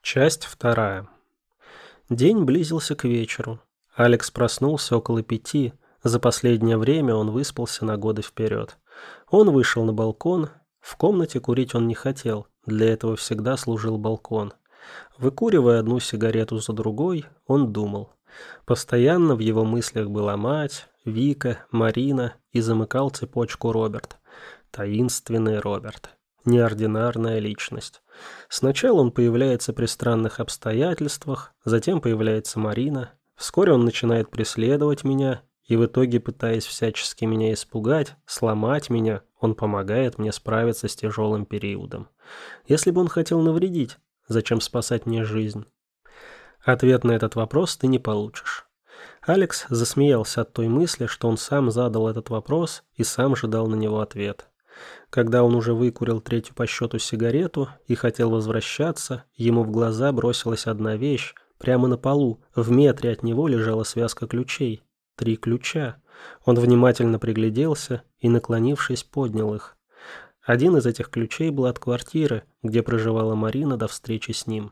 Часть вторая. День близился к вечеру. Алекс проснулся около 5. За последнее время он выспался на годы вперед. Он вышел на балкон. В комнате курить он не хотел. Для этого всегда служил балкон. Выкуривая одну сигарету за другой, он думал. Постоянно в его мыслях была мать, Вика, Марина и замыкал цепочку Роберт. Таинственный Роберт. Неординарная личность. Сначала он появляется при странных обстоятельствах, затем появляется Марина. Вскоре он начинает преследовать меня, и в итоге, пытаясь всячески меня испугать, сломать меня, он помогает мне справиться с тяжелым периодом. Если бы он хотел навредить, зачем спасать мне жизнь? Ответ на этот вопрос ты не получишь. Алекс засмеялся от той мысли, что он сам задал этот вопрос и сам же дал на него ответ. Когда он уже выкурил третью по счету сигарету и хотел возвращаться, ему в глаза бросилась одна вещь. Прямо на полу, в метре от него лежала связка ключей. 3 ключа. Он внимательно пригляделся и, наклонившись, поднял их. Один из этих ключей был от квартиры, где проживала Марина до встречи с ним.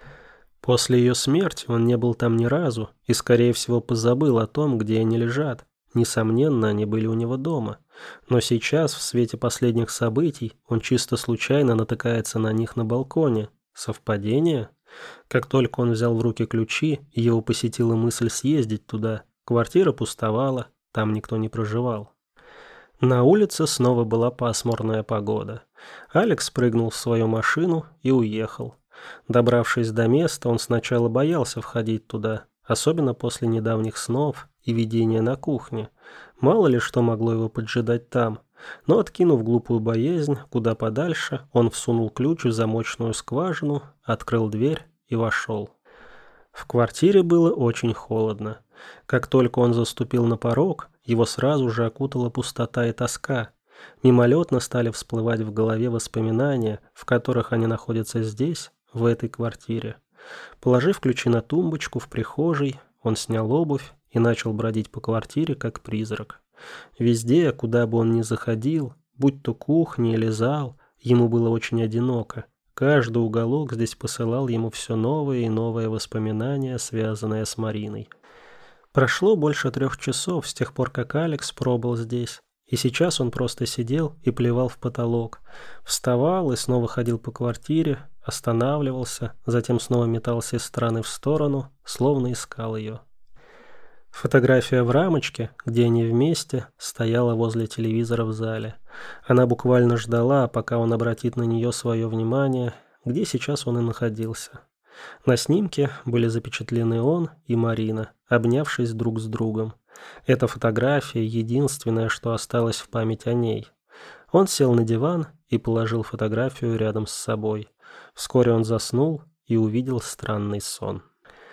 После ее смерти он не был там ни разу и, скорее всего, позабыл о том, где они лежат. Несомненно, они были у него дома. Но сейчас, в свете последних событий, он чисто случайно натыкается на них на балконе. Совпадение? Как только он взял в руки ключи, его посетила мысль съездить туда. Квартира пустовала, там никто не проживал. На улице снова была пасмурная погода. Алекс прыгнул в свою машину и уехал. Добравшись до места, он сначала боялся входить туда, особенно после недавних снов и видения на кухне. Мало ли что могло его поджидать там. Но, откинув глупую боязнь куда подальше, он всунул ключ в замочную скважину, открыл дверь и вошел. В квартире было очень холодно. Как только он заступил на порог, его сразу же окутала пустота и тоска. Мимолетно стали всплывать в голове воспоминания, в которых они находятся здесь, в этой квартире. Положив ключи на тумбочку в прихожей, он снял обувь и начал бродить по квартире, как призрак. Везде, куда бы он ни заходил, будь то кухня или зал, ему было очень одиноко. Каждый уголок здесь посылал ему все новые и новые воспоминания, связанные с Мариной. Прошло больше 3 часов с тех пор, как Алекс пробыл здесь. И сейчас он просто сидел и плевал в потолок. Вставал и снова ходил по квартире, останавливался, затем снова метался из стороны в сторону, словно искал ее. Фотография в рамочке, где они вместе, стояла возле телевизора в зале. Она буквально ждала, пока он обратит на нее свое внимание, где сейчас он и находился. На снимке были запечатлены он и Марина, обнявшись друг с другом. Эта фотография — единственное, что осталось в память о ней. Он сел на диван и положил фотографию рядом с собой. Вскоре он заснул и увидел странный сон.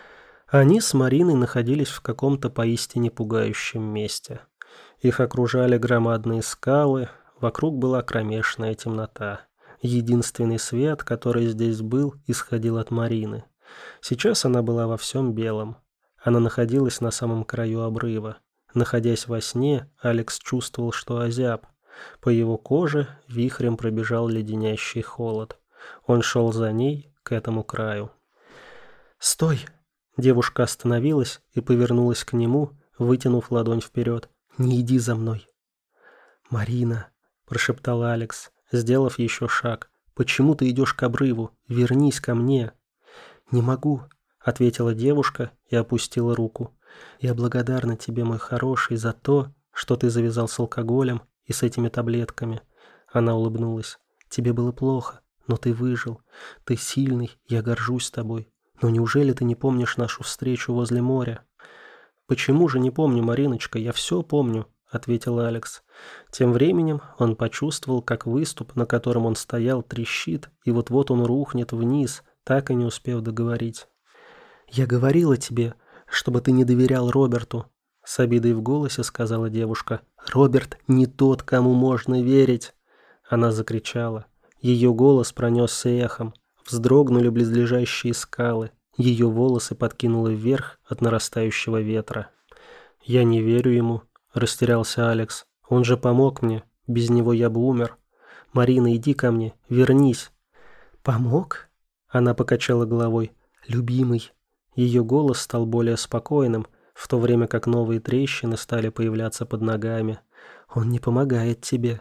Они с Мариной находились в каком-то поистине пугающем месте. Их окружали громадные скалы, вокруг была кромешная темнота. Единственный свет, который здесь был, исходил от Марины. Сейчас она была во всем белом. Она находилась на самом краю обрыва. Находясь во сне, Алекс чувствовал, что озяб. По его коже вихрем пробежал леденящий холод. Он шел за ней к этому краю. «Стой!» Девушка остановилась и повернулась к нему, вытянув ладонь вперед. «Не иди за мной!» «Марина!» – прошептал Алекс, сделав еще шаг. «Почему ты идешь к обрыву? Вернись ко мне!» «Не могу!» – ответила девушка и опустила руку. «Я благодарна тебе, мой хороший, за то, что ты завязал с алкоголем и с этими таблетками». Она улыбнулась. «Тебе было плохо, но ты выжил. Ты сильный, я горжусь тобой. Но неужели ты не помнишь нашу встречу возле моря?» «Почему же не помню, Мариночка? Я все помню», — ответил Алекс. Тем временем он почувствовал, как выступ, на котором он стоял, трещит, и вот-вот он рухнет вниз, так и не успев договорить. «Я говорила тебе, чтобы ты не доверял Роберту», — с обидой в голосе сказала девушка. «Роберт не тот, кому можно верить». Она закричала. Ее голос пронесся эхом. Вздрогнули близлежащие скалы. Ее волосы подкинуло вверх от нарастающего ветра. «Я не верю ему», — растерялся Алекс. «Он же помог мне. Без него я бы умер. Марина, иди ко мне. Вернись». «Помог?» Она покачала головой. «Любимый». Ее голос стал более спокойным, в то время как новые трещины стали появляться под ногами. «Он не помогает тебе».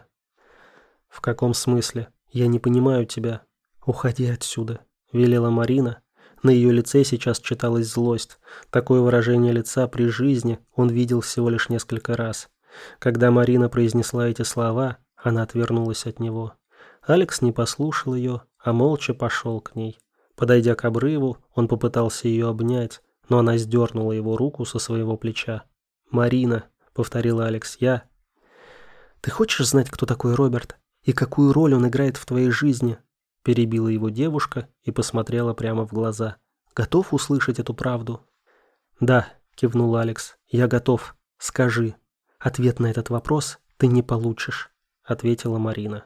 «В каком смысле? Я не понимаю тебя». «Уходи отсюда», — велела Марина. На ее лице сейчас читалась злость. Такое выражение лица при жизни он видел всего лишь несколько раз. Когда Марина произнесла эти слова, она отвернулась от него. Алекс не послушал ее, а молча пошел к ней. Подойдя к обрыву, он попытался ее обнять, но она сдернула его руку со своего плеча. «Марина», — повторил Алекс, — «я...» «Ты хочешь знать, кто такой Роберт? И какую роль он играет в твоей жизни?» Перебила его девушка и посмотрела прямо в глаза. «Готов услышать эту правду?» «Да», — кивнул Алекс, — «я готов. Скажи». «Ответ на этот вопрос ты не получишь», — ответила Марина.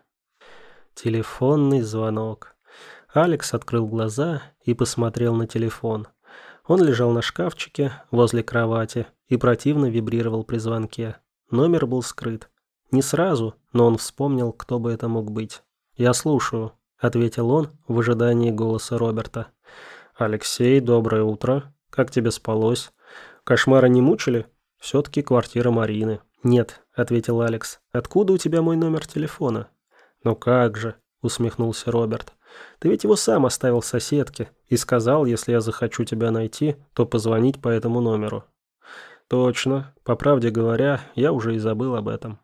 Телефонный звонок. Алекс открыл глаза и посмотрел на телефон. Он лежал на шкафчике возле кровати и противно вибрировал при звонке. Номер был скрыт. Не сразу, но он вспомнил, кто бы это мог быть. «Я слушаю», — ответил он в ожидании голоса Роберта. «Алексей, доброе утро. Как тебе спалось? Кошмары не мучили? Все-таки квартира Марины». «Нет», — ответил Алекс. «Откуда у тебя мой номер телефона?» «Ну как же», — усмехнулся Роберт. «Ты ведь его сам оставил соседке и сказал, если я захочу тебя найти, то позвонить по этому номеру». «Точно. По правде говоря, я уже и забыл об этом».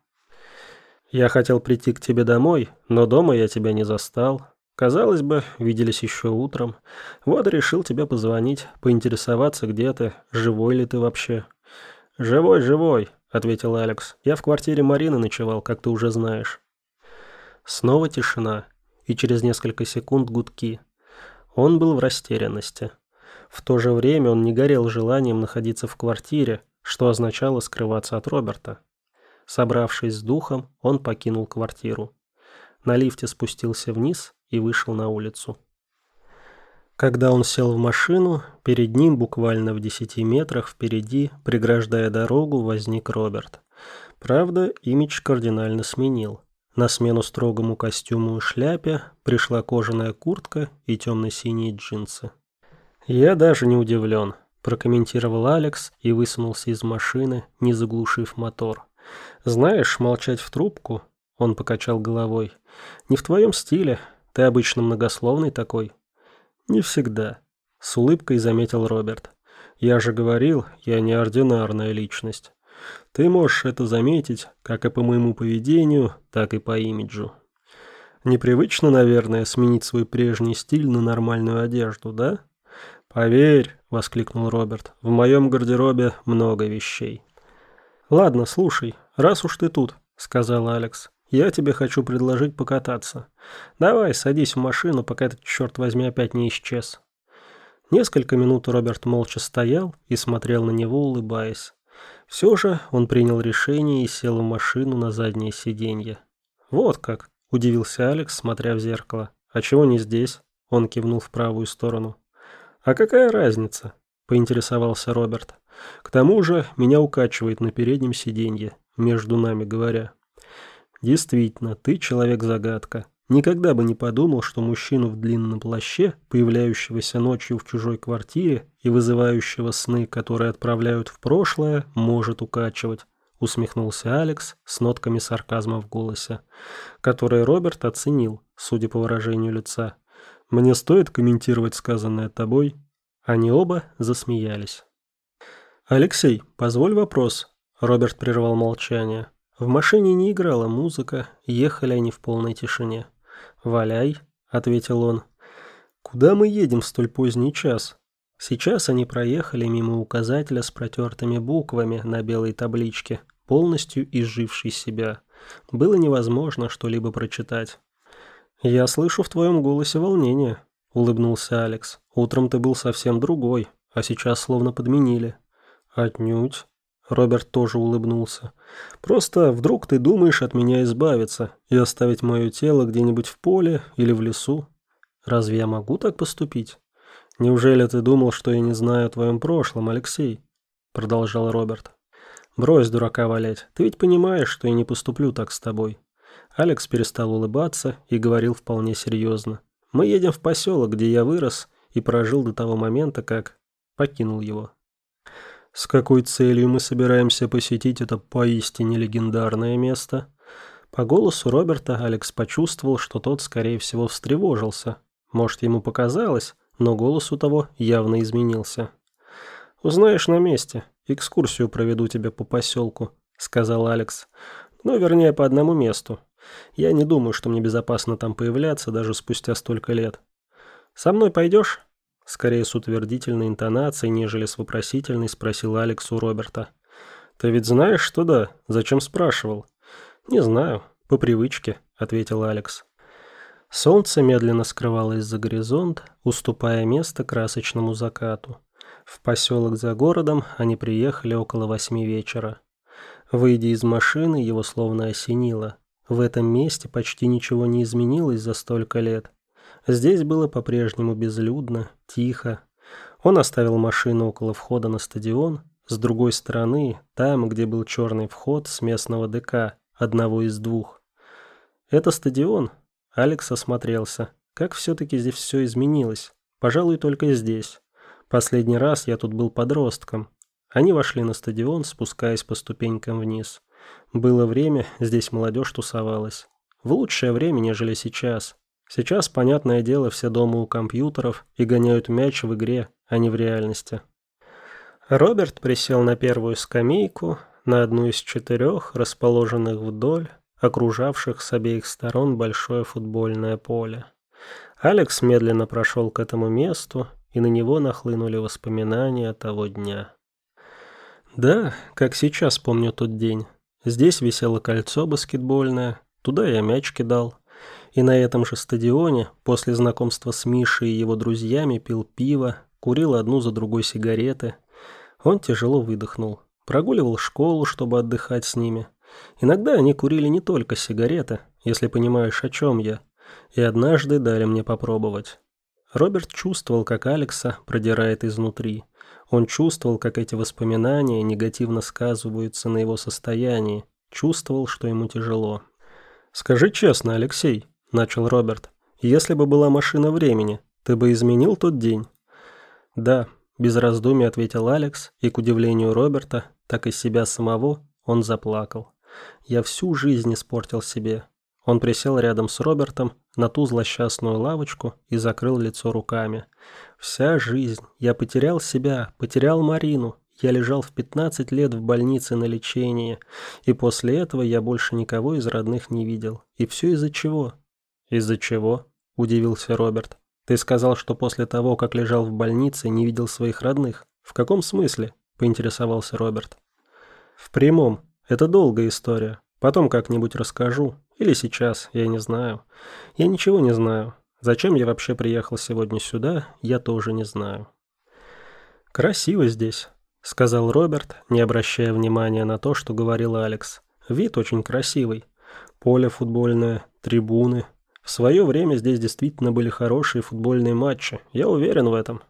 «Я хотел прийти к тебе домой, но дома я тебя не застал. Казалось бы, виделись еще утром. Вот решил тебе позвонить, поинтересоваться, где ты, живой ли ты вообще». «Живой, живой», — ответил Алекс. «Я в квартире Марины ночевал, как ты уже знаешь». Снова тишина, и через несколько секунд гудки. Он был в растерянности. В то же время он не горел желанием находиться в квартире, что означало скрываться от Роберта. Собравшись с духом, он покинул квартиру. На лифте спустился вниз и вышел на улицу. Когда он сел в машину, перед ним, буквально в 10 метрах впереди, преграждая дорогу, возник Роберт. Правда, имидж кардинально сменил. На смену строгому костюму и шляпе пришла кожаная куртка и темно-синие джинсы. «Я даже не удивлен», – прокомментировал Алекс и высунулся из машины, не заглушив мотор. «Знаешь, молчать в трубку?» – он покачал головой. «Не в твоем стиле. Ты обычно многословный такой». «Не всегда», – с улыбкой заметил Роберт. «Я же говорил, я неординарная личность. Ты можешь это заметить, как и по моему поведению, так и по имиджу. Непривычно, наверное, сменить свой прежний стиль на нормальную одежду, да?» «Поверь», — воскликнул Роберт, — «в моем гардеробе много вещей». «Ладно, слушай, раз уж ты тут», — сказал Алекс, — «я тебе хочу предложить покататься. Давай, садись в машину, пока этот, черт возьми, опять не исчез». Несколько минут Роберт молча стоял и смотрел на него, улыбаясь. Все же он принял решение и сел в машину на заднее сиденье. «Вот как», — удивился Алекс, смотря в зеркало. «А чего не здесь?» — он кивнул в правую сторону. «А какая разница?» — поинтересовался Роберт. «К тому же меня укачивает на переднем сиденье, между нами говоря». «Действительно, ты человек-загадка. Никогда бы не подумал, что мужчину в длинном плаще, появляющегося ночью в чужой квартире и вызывающего сны, которые отправляют в прошлое, может укачивать», — усмехнулся Алекс с нотками сарказма в голосе, который Роберт оценил, судя по выражению лица. «Мне стоит комментировать сказанное тобой?» Они оба засмеялись. «Алексей, позволь вопрос», — Роберт прервал молчание. В машине не играла музыка, ехали они в полной тишине. «Валяй», — ответил он. «Куда мы едем в столь поздний час?» Сейчас они проехали мимо указателя с протертыми буквами на белой табличке, полностью изжившей себя. Было невозможно что-либо прочитать. «Я слышу в твоем голосе волнение», — улыбнулся Алекс. «Утром ты был совсем другой, а сейчас словно подменили». «Отнюдь». Роберт тоже улыбнулся. «Просто вдруг ты думаешь от меня избавиться и оставить мое тело где-нибудь в поле или в лесу? Разве я могу так поступить? Неужели ты думал, что я не знаю о твоем прошлом, Алексей?» Продолжал Роберт. «Брось дурака валять. Ты ведь понимаешь, что я не поступлю так с тобой». Алекс перестал улыбаться и говорил вполне серьезно. Мы едем в поселок, где я вырос и прожил до того момента, как покинул его». «С какой целью мы собираемся посетить это поистине легендарное место?» По голосу Роберта Алекс почувствовал, что тот, скорее всего, встревожился. Может, ему показалось, но голос у того явно изменился. «Узнаешь на месте. Экскурсию проведу тебе по поселку», — сказал Алекс. «Ну, вернее, по одному месту. Я не думаю, что мне безопасно там появляться даже спустя столько лет. Со мной пойдешь?» Скорее с утвердительной интонацией, нежели с вопросительной, спросил Алекс у Роберта. «Ты ведь знаешь, что да? Зачем спрашивал?» «Не знаю. По привычке», — ответил Алекс. Солнце медленно скрывалось за горизонт, уступая место красочному закату. В поселок за городом они приехали около 8 вечера. Выйдя из машины, его словно осенило. В этом месте почти ничего не изменилось за столько лет. Здесь было по-прежнему безлюдно, тихо. Он оставил машину около входа на стадион. С другой стороны, там, где был черный вход с местного ДК, одного из двух. «Это стадион?» Алекс осмотрелся. «Как все-таки здесь все изменилось? Пожалуй, только здесь. Последний раз я тут был подростком». Они вошли на стадион, спускаясь по ступенькам вниз. Было время, здесь молодежь тусовалась. В лучшее время, нежели сейчас. Сейчас, понятное дело, все дома у компьютеров и гоняют мяч в игре, а не в реальности. Роберт присел на первую скамейку, на одну из 4, расположенных вдоль, окружавших с обеих сторон большое футбольное поле. Алекс медленно прошел к этому месту, и на него нахлынули воспоминания того дня. Да, как сейчас помню тот день. Здесь висело кольцо баскетбольное, туда я мяч кидал. И на этом же стадионе, после знакомства с Мишей и его друзьями, пил пиво, курил одну за другой сигареты. Он тяжело выдохнул. Прогуливал школу, чтобы отдыхать с ними. Иногда они курили не только сигареты, если понимаешь, о чем я. И однажды дали мне попробовать. Роберт чувствовал, как Алекса продирает изнутри. Он чувствовал, как эти воспоминания негативно сказываются на его состоянии. Чувствовал, что ему тяжело. «Скажи честно, Алексей», — начал Роберт, — «если бы была машина времени, ты бы изменил тот день?» «Да», — без раздумий ответил Алекс, и, к удивлению Роберта, так и себя самого, он заплакал. «Я всю жизнь испортил себе». Он присел рядом с Робертом на ту злосчастную лавочку и закрыл лицо руками. «Вся жизнь. Я потерял себя, потерял Марину. Я лежал в 15 лет в больнице на лечении, и после этого я больше никого из родных не видел. И все из-за чего?» «Из-за чего?» – удивился Роберт. «Ты сказал, что после того, как лежал в больнице, не видел своих родных. В каком смысле?» – поинтересовался Роберт. «В прямом. Это долгая история. Потом как-нибудь расскажу. Или сейчас, я не знаю. Я ничего не знаю. Зачем я вообще приехал сегодня сюда, я тоже не знаю». «Красиво здесь», — сказал Роберт, не обращая внимания на то, что говорил Алекс. «Вид очень красивый. Поле футбольное, трибуны. В свое время здесь действительно были хорошие футбольные матчи. Я уверен в этом».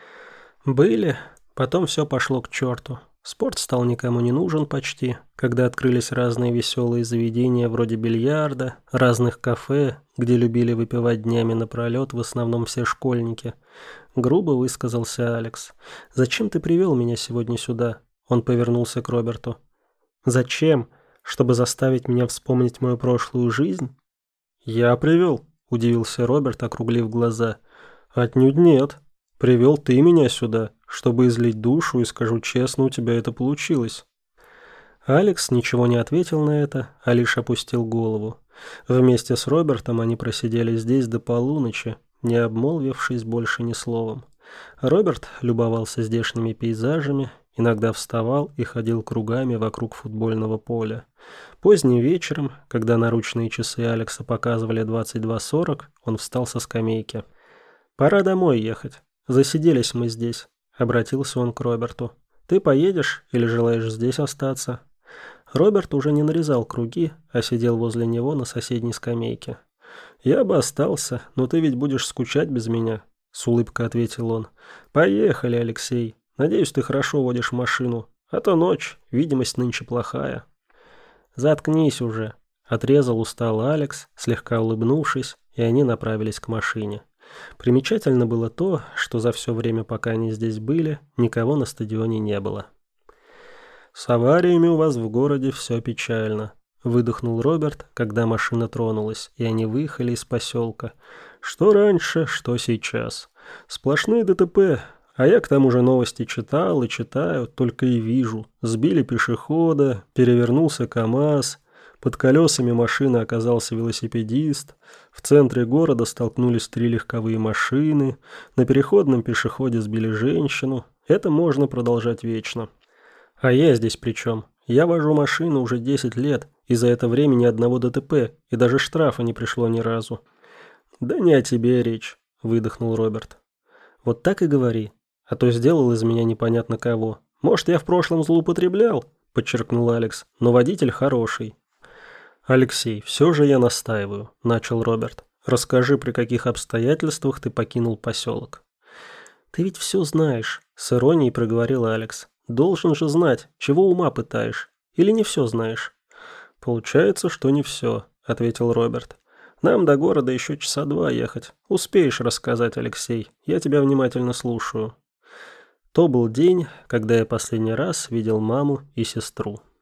«Были. Потом все пошло к черту. Спорт стал никому не нужен почти, когда открылись разные веселые заведения вроде бильярда, разных кафе, где любили выпивать днями напролет в основном все школьники. Грубо высказался Алекс. «Зачем ты привел меня сегодня сюда?» Он повернулся к Роберту. «Зачем? Чтобы заставить меня вспомнить мою прошлую жизнь?» «Я привел», — удивился Роберт, округлив глаза. «Отнюдь нет. Привел ты меня сюда, чтобы излить душу, и, скажу честно, у тебя это получилось». Алекс ничего не ответил на это, а лишь опустил голову. Вместе с Робертом они просидели здесь до полуночи, не обмолвившись больше ни словом. Роберт любовался здешними пейзажами, иногда вставал и ходил кругами вокруг футбольного поля. Поздним вечером, когда наручные часы Алекса показывали 22:40, он встал со скамейки. «Пора домой ехать. Засиделись мы здесь», — обратился он к Роберту. «Ты поедешь или желаешь здесь остаться?» Роберт уже не нарезал круги, а сидел возле него на соседней скамейке. «Я бы остался, но ты ведь будешь скучать без меня», — с улыбкой ответил он. «Поехали, Алексей. Надеюсь, ты хорошо водишь машину. А то ночь, видимость нынче плохая». «Заткнись уже», — отрезал устало Алекс, слегка улыбнувшись, и они направились к машине. Примечательно было то, что за все время, пока они здесь были, никого на стадионе не было. «С авариями у вас в городе все печально», — выдохнул Роберт, когда машина тронулась, и они выехали из поселка. «Что раньше, что сейчас. Сплошные ДТП, а я к тому же новости читал и читаю, только и вижу. Сбили пешехода, перевернулся КамАЗ, под колесами машины оказался велосипедист, в центре города столкнулись 3 легковые машины, на переходном пешеходе сбили женщину. Это можно продолжать вечно. А я здесь при чем? Я вожу машину уже 10 лет, и за это время ни одного ДТП, и даже штрафа не пришло ни разу». «Да не о тебе речь», — выдохнул Роберт. «Вот так и говори, а то сделал из меня непонятно кого. Может, я в прошлом злоупотреблял?» — подчеркнул Алекс, — «но водитель хороший». «Алексей, все же я настаиваю», — начал Роберт. «Расскажи, при каких обстоятельствах ты покинул поселок». «Ты ведь все знаешь», — с иронией проговорил Алекс. «Должен же знать, чего ума пытаешь. Или не все знаешь?» «Получается, что не все», — ответил Роберт. «Нам до города еще часа 2 ехать. Успеешь рассказать, Алексей. Я тебя внимательно слушаю». То был день, когда я последний раз видел маму и сестру.